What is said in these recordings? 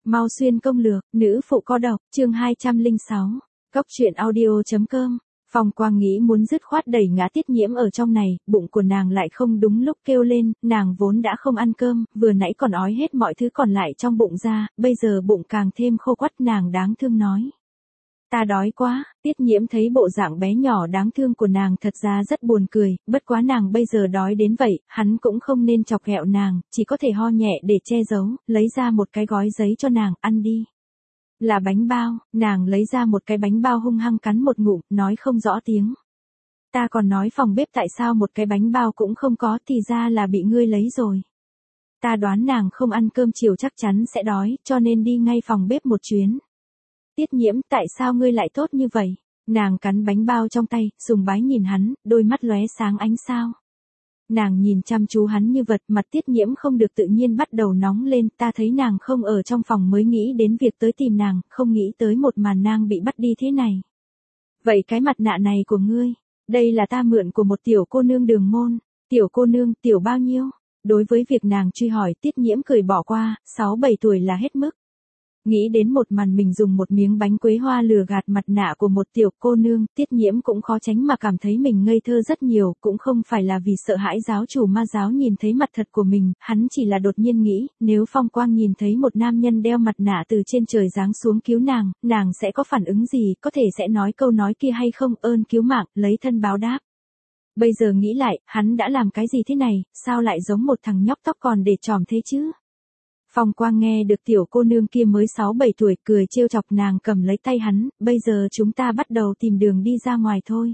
Mau xuyên công lược, nữ phụ có độc, chương 206. Cốc truyện audio.com. Phong Quang nghĩ muốn dứt khoát đẩy ngã Tiết Nhiễm ở trong này, bụng của nàng lại không đúng lúc kêu lên, nàng vốn đã không ăn cơm, vừa nãy còn ói hết mọi thứ còn lại trong bụng ra, bây giờ bụng càng thêm khô quắt, nàng đáng thương nói. Ta đói quá. Tiết Nhiễm thấy bộ dạng bé nhỏ đáng thương của nàng thật ra rất buồn cười, bất quá nàng bây giờ đói đến vậy, hắn cũng không nên chọc ghẹo nàng, chỉ có thể ho nhẹ để che giấu, lấy ra một cái gói giấy cho nàng, ăn đi. Là bánh bao, nàng lấy ra một cái bánh bao hung hăng cắn một ngụm, nói không rõ tiếng. Ta còn nói phòng bếp tại sao một cái bánh bao cũng không có, thì ra là bị ngươi lấy rồi. Ta đoán nàng không ăn cơm chiều chắc chắn sẽ đói, cho nên đi ngay phòng bếp một chuyến. Tiết Nhiễm, tại sao ngươi lại tốt như vậy? Nàng cắn bánh bao trong tay, sùng bái nhìn hắn, đôi mắt lóe sáng ánh sao. Nàng nhìn chăm chú hắn như vật, mặt Tiết Nhiễm không được tự nhiên bắt đầu nóng lên, ta thấy nàng không ở trong phòng mới nghĩ đến việc tới tìm nàng, không nghĩ tới một màn nàng bị bắt đi thế này. Vậy cái mặt nạ này của ngươi, đây là ta mượn của một tiểu cô nương Đường Môn. Tiểu cô nương, tiểu bao nhiêu? Đối với việc nàng truy hỏi, Tiết Nhiễm cười bỏ qua, 6-7 tuổi là hết mức. Nghĩ đến một màn mình dùng một miếng bánh quế hoa lừa gạt mặt nạ của một tiểu cô nương, Tiết Nhiễm cũng khó tránh mà cảm thấy mình ngây thơ rất nhiều, cũng không phải là vì sợ hãi giáo chủ ma giáo nhìn thấy mặt thật của mình, hắn chỉ là đột nhiên nghĩ, nếu Phong Quang nhìn thấy một nam nhân đeo mặt nạ từ trên trời giáng xuống cứu nàng sẽ có phản ứng gì, có thể sẽ nói câu nói kia hay không, ơn cứu mạng, lấy thân báo đáp. Bây giờ nghĩ lại, hắn đã làm cái gì thế này, sao lại giống một thằng nhóc tóc còn để tròm thế chứ? Phong Quang nghe được tiểu cô nương kia mới 6-7 tuổi, cười trêu chọc nàng cầm lấy tay hắn, bây giờ chúng ta bắt đầu tìm đường đi ra ngoài thôi.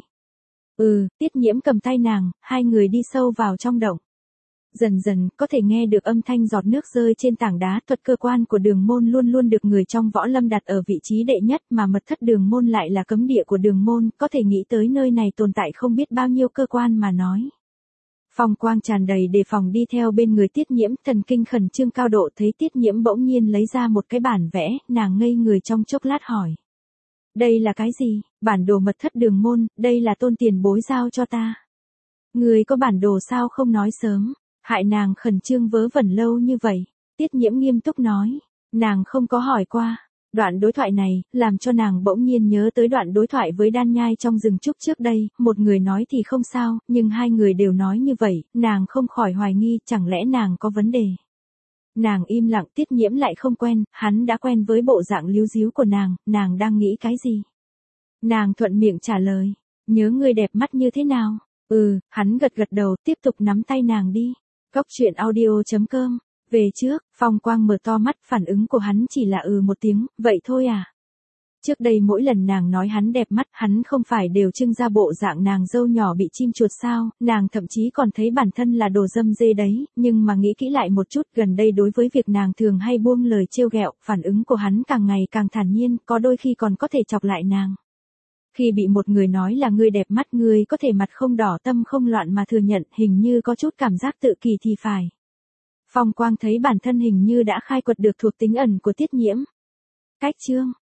Tiết Nhiễm cầm tay nàng, hai người đi sâu vào trong động. Dần dần, có thể nghe được âm thanh giọt nước rơi trên tảng đá, thuật cơ quan của Đường Môn luôn luôn được người trong võ lâm đặt ở vị trí đệ nhất, mà mật thất Đường Môn lại là cấm địa của Đường Môn, có thể nghĩ tới nơi này tồn tại không biết bao nhiêu cơ quan mà nói. Phong Quang tràn đầy đề phòng đi theo bên người Tiết Nhiễm, thần kinh khẩn trương cao độ, thấy Tiết Nhiễm bỗng nhiên lấy ra một cái bản vẽ, nàng ngây người trong chốc lát hỏi. Đây là cái gì? Bản đồ mật thất Đường Môn, đây là Tôn tiền bối giao cho ta. Người có bản đồ sao không nói sớm, hại nàng khẩn trương vớ vẩn lâu như vậy. Tiết Nhiễm nghiêm túc nói, nàng không có hỏi qua. Đoạn đối thoại này, làm cho nàng bỗng nhiên nhớ tới đoạn đối thoại với Đan Nhai trong rừng trúc trước đây, một người nói thì không sao, nhưng hai người đều nói như vậy, nàng không khỏi hoài nghi, chẳng lẽ nàng có vấn đề. Nàng im lặng, Tiết Nhiễm lại không quen, hắn đã quen với bộ dạng líu díu của nàng đang nghĩ cái gì? Nàng thuận miệng trả lời, nhớ người đẹp mắt như thế nào? Hắn gật gật đầu, tiếp tục nắm tay nàng đi. Cốc truyện audio.com. Về trước, Phong Quang mở to mắt, phản ứng của hắn chỉ là một tiếng, vậy thôi à? Trước đây mỗi lần nàng nói hắn đẹp mắt, hắn không phải đều trưng ra bộ dạng nàng dâu nhỏ bị chim chuột sao, nàng thậm chí còn thấy bản thân là đồ dâm dê đấy, nhưng mà nghĩ kỹ lại một chút, gần đây đối với việc nàng thường hay buông lời trêu ghẹo, phản ứng của hắn càng ngày càng thản nhiên, có đôi khi còn có thể chọc lại nàng. Khi bị một người nói là ngươi đẹp mắt, ngươi có thể mặt không đỏ tâm không loạn mà thừa nhận, hình như có chút cảm giác tự kỳ thì phải. Phong Quang thấy bản thân hình như đã khai quật được thuộc tính ẩn của Tiết Nhiễm. Cách chương